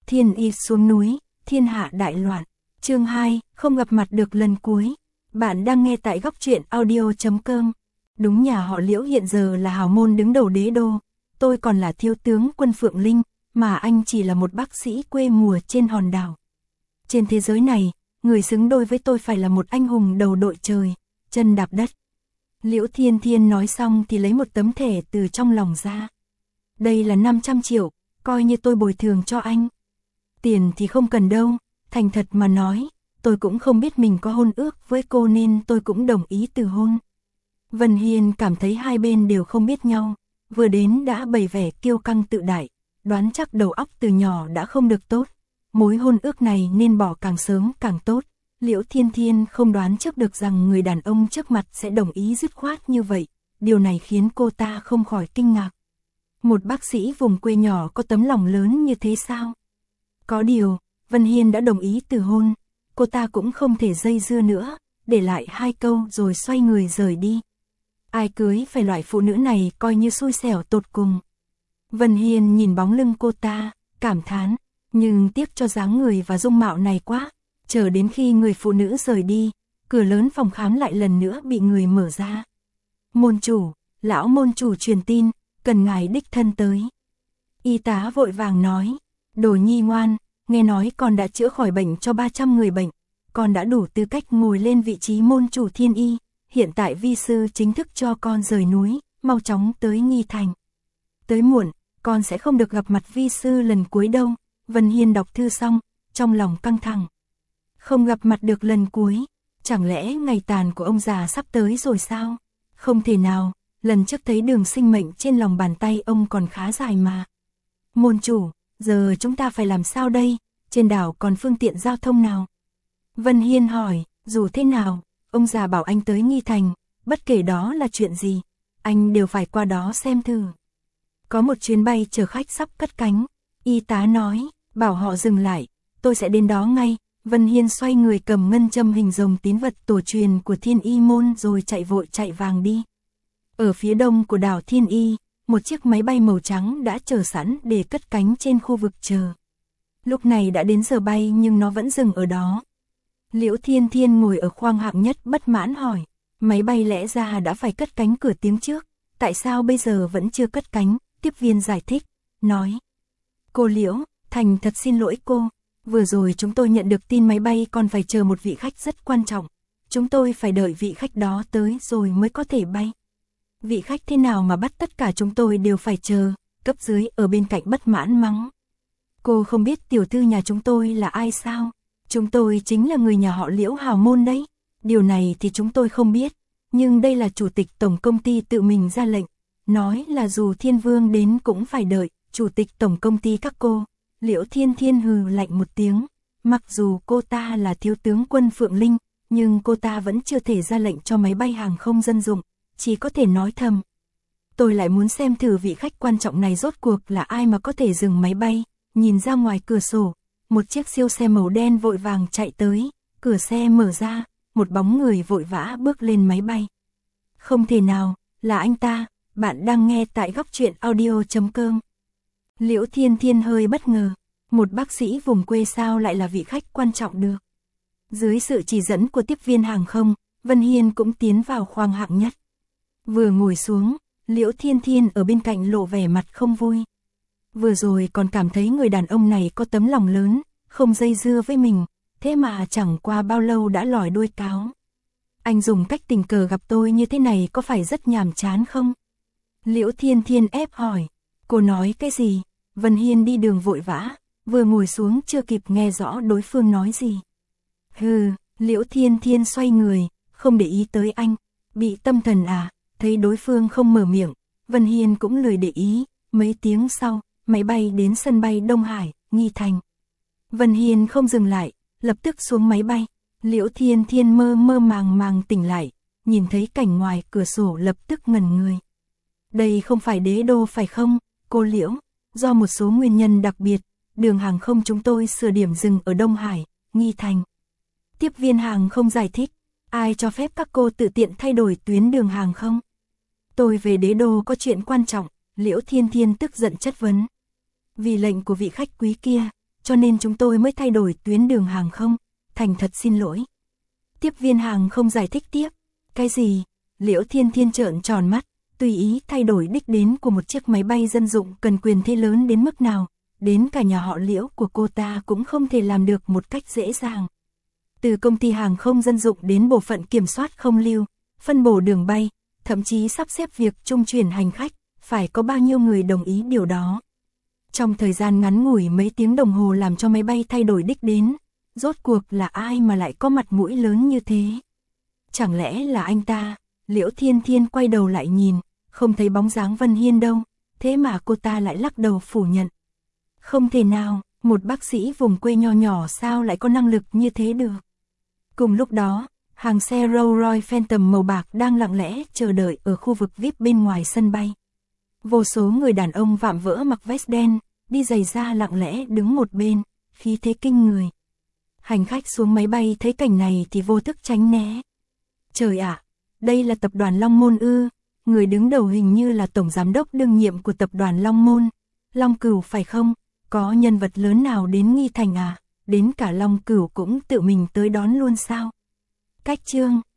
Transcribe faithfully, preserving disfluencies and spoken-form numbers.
Thiên Y xuống núi, thiên hạ đại loạn. Chương hai, không gặp mặt được lần cuối. Bạn đang nghe tại góc truyện audio chấm com. Đúng, nhà họ Liễu hiện giờ là hào môn đứng đầu đế đô. Tôi còn là thiếu tướng quân Phượng Linh, mà anh chỉ là một bác sĩ quê mùa trên hòn đảo. Trên thế giới này, người xứng đôi với tôi phải là một anh hùng đầu đội trời, chân đạp đất. Liễu Thiên Thiên nói xong thì lấy một tấm thẻ từ trong lòng ra. Đây là năm trăm triệu, coi như tôi bồi thường cho anh. Tiền thì không cần đâu, thành thật mà nói, tôi cũng không biết mình có hôn ước với cô nên tôi cũng đồng ý từ hôn. Vân Hiên cảm thấy hai bên đều không biết nhau, vừa đến đã bày vẻ kiêu căng tự đại, đoán chắc đầu óc từ nhỏ đã không được tốt. Mối hôn ước này nên bỏ càng sớm càng tốt. Liễu Thiên Thiên không đoán trước được rằng người đàn ông trước mặt sẽ đồng ý dứt khoát như vậy, điều này khiến cô ta không khỏi kinh ngạc. Một bác sĩ vùng quê nhỏ có tấm lòng lớn như thế sao? Có điều, Vân Hiên đã đồng ý từ hôn, cô ta cũng không thể dây dưa nữa, để lại hai câu rồi xoay người rời đi. Ai cưới phải loại phụ nữ này coi như xui xẻo tột cùng. Vân Hiên nhìn bóng lưng cô ta, cảm thán, nhưng tiếc cho dáng người và dung mạo này quá. Chờ đến khi người phụ nữ rời đi, cửa lớn phòng khám lại lần nữa bị người mở ra. Môn chủ, lão môn chủ truyền tin, cần ngài đích thân tới. Y tá vội vàng nói, Đồ Nhi ngoan, nghe nói con đã chữa khỏi bệnh cho ba trăm người bệnh, con đã đủ tư cách ngồi lên vị trí môn chủ Thiên Y, hiện tại vi sư chính thức cho con rời núi, mau chóng tới Nghi Thành. Tới muộn, con sẽ không được gặp mặt vi sư lần cuối đâu. Vân Hiên đọc thư xong, trong lòng căng thẳng. Không gặp mặt được lần cuối, chẳng lẽ ngày tàn của ông già sắp tới rồi sao? Không thể nào, lần trước thấy đường sinh mệnh trên lòng bàn tay ông còn khá dài mà. Môn chủ, giờ chúng ta phải làm sao đây? Trên đảo còn phương tiện giao thông nào? Vân Hiên hỏi, dù thế nào, ông già bảo anh tới Nghi Thành, bất kể đó là chuyện gì, anh đều phải qua đó xem thử. Có một chuyến bay chở khách sắp cất cánh, y tá nói, bảo họ dừng lại, tôi sẽ đến đó ngay. Vân Hiên xoay người cầm ngân châm hình rồng tín vật tổ truyền của Thiên Y môn rồi chạy vội chạy vàng đi. Ở phía đông của đảo Thiên Y, một chiếc máy bay màu trắng đã chờ sẵn để cất cánh trên khu vực chờ. Lúc này đã đến giờ bay nhưng nó vẫn dừng ở đó. Liễu Thiên Thiên ngồi ở khoang hạng nhất bất mãn hỏi, máy bay lẽ ra đã phải cất cánh cửa tiếng trước, tại sao bây giờ vẫn chưa cất cánh? Tiếp viên giải thích, nói, cô Liễu, thành thật xin lỗi cô. Vừa rồi chúng tôi nhận được tin máy bay còn phải chờ một vị khách rất quan trọng. Chúng tôi phải đợi vị khách đó tới rồi mới có thể bay. Vị khách thế nào mà bắt tất cả chúng tôi đều phải chờ, cấp dưới ở bên cạnh bất mãn mắng. Cô không biết tiểu thư nhà chúng tôi là ai sao? Chúng tôi chính là người nhà họ Liễu hào môn đấy. Điều này thì chúng tôi không biết, nhưng đây là chủ tịch tổng công ty tự mình ra lệnh. Nói là dù Thiên Vương đến cũng phải đợi, chủ tịch tổng công ty các cô. Liễu Thiên Thiên hừ lạnh một tiếng, mặc dù cô ta là thiếu tướng quân Phượng Linh, nhưng cô ta vẫn chưa thể ra lệnh cho máy bay hàng không dân dụng, chỉ có thể nói thầm. Tôi lại muốn xem thử vị khách quan trọng này rốt cuộc là ai mà có thể dừng máy bay. Nhìn ra ngoài cửa sổ, một chiếc siêu xe màu đen vội vàng chạy tới, cửa xe mở ra, một bóng người vội vã bước lên máy bay. Không thể nào, là anh ta, bạn đang nghe tại góc truyện audio chấm com. Liễu Thiên Thiên hơi bất ngờ, một bác sĩ vùng quê sao lại là vị khách quan trọng được. Dưới sự chỉ dẫn của tiếp viên hàng không, Vân Hiên cũng tiến vào khoang hạng nhất. Vừa ngồi xuống, Liễu Thiên Thiên ở bên cạnh lộ vẻ mặt không vui. Vừa rồi còn cảm thấy người đàn ông này có tấm lòng lớn, không dây dưa với mình, thế mà chẳng qua bao lâu đã lòi đuôi cáo. Anh dùng cách tình cờ gặp tôi như thế này có phải rất nhàm chán không? Liễu Thiên Thiên ép hỏi. Cô nói cái gì? Vân Hiên đi đường vội vã, vừa ngồi xuống chưa kịp nghe rõ đối phương nói gì. Hừ, Liễu Thiên Thiên xoay người, không để ý tới anh, bị tâm thần à? Thấy đối phương không mở miệng, Vân Hiên cũng lười để ý. Mấy tiếng sau, máy bay đến sân bay Đông Hải, Nghi Thành. Vân Hiên không dừng lại, lập tức xuống máy bay. Liễu Thiên Thiên mơ mơ màng màng tỉnh lại, nhìn thấy cảnh ngoài cửa sổ lập tức ngẩn người. Đây không phải đế đô phải không, cô Liễu? Do một số nguyên nhân đặc biệt, đường hàng không chúng tôi sửa điểm dừng ở Đông Hải, Nghi Thành. Tiếp viên hàng không giải thích, ai cho phép các cô tự tiện thay đổi tuyến đường hàng không? Tôi về đế đô có chuyện quan trọng, Liễu Thiên Thiên tức giận chất vấn. Vì lệnh của vị khách quý kia, cho nên chúng tôi mới thay đổi tuyến đường hàng không, thành thật xin lỗi. Tiếp viên hàng không giải thích tiếp. Cái gì? Liễu Thiên Thiên trợn tròn mắt, tùy ý thay đổi đích đến của một chiếc máy bay dân dụng cần quyền thế lớn đến mức nào, đến cả nhà họ Liễu của cô ta cũng không thể làm được một cách dễ dàng. Từ công ty hàng không dân dụng đến bộ phận kiểm soát không lưu, phân bổ đường bay, thậm chí sắp xếp việc trung chuyển hành khách, phải có bao nhiêu người đồng ý điều đó. Trong thời gian ngắn ngủi mấy tiếng đồng hồ làm cho máy bay thay đổi đích đến, rốt cuộc là ai mà lại có mặt mũi lớn như thế? Chẳng lẽ là anh ta? Liễu Thiên Thiên quay đầu lại nhìn, không thấy bóng dáng Vân Hiên đâu, thế mà cô ta lại lắc đầu phủ nhận. Không thể nào, một bác sĩ vùng quê nho nhỏ sao lại có năng lực như thế được? Cùng lúc đó, hàng xe Rolls-Royce Phantom màu bạc đang lặng lẽ chờ đợi ở khu vực vi ai pi bên ngoài sân bay. Vô số người đàn ông vạm vỡ mặc vest đen, đi giày da lặng lẽ đứng một bên, khí thế kinh người. Hành khách xuống máy bay thấy cảnh này thì vô thức tránh né. Trời ạ, đây là tập đoàn Long Môn ư? Người đứng đầu hình như là tổng giám đốc đương nhiệm của tập đoàn Long Môn. Long Cửu phải không? Có nhân vật lớn nào đến Nghi Thành à? Đến cả Long Cửu cũng tự mình tới đón luôn sao? Cách chương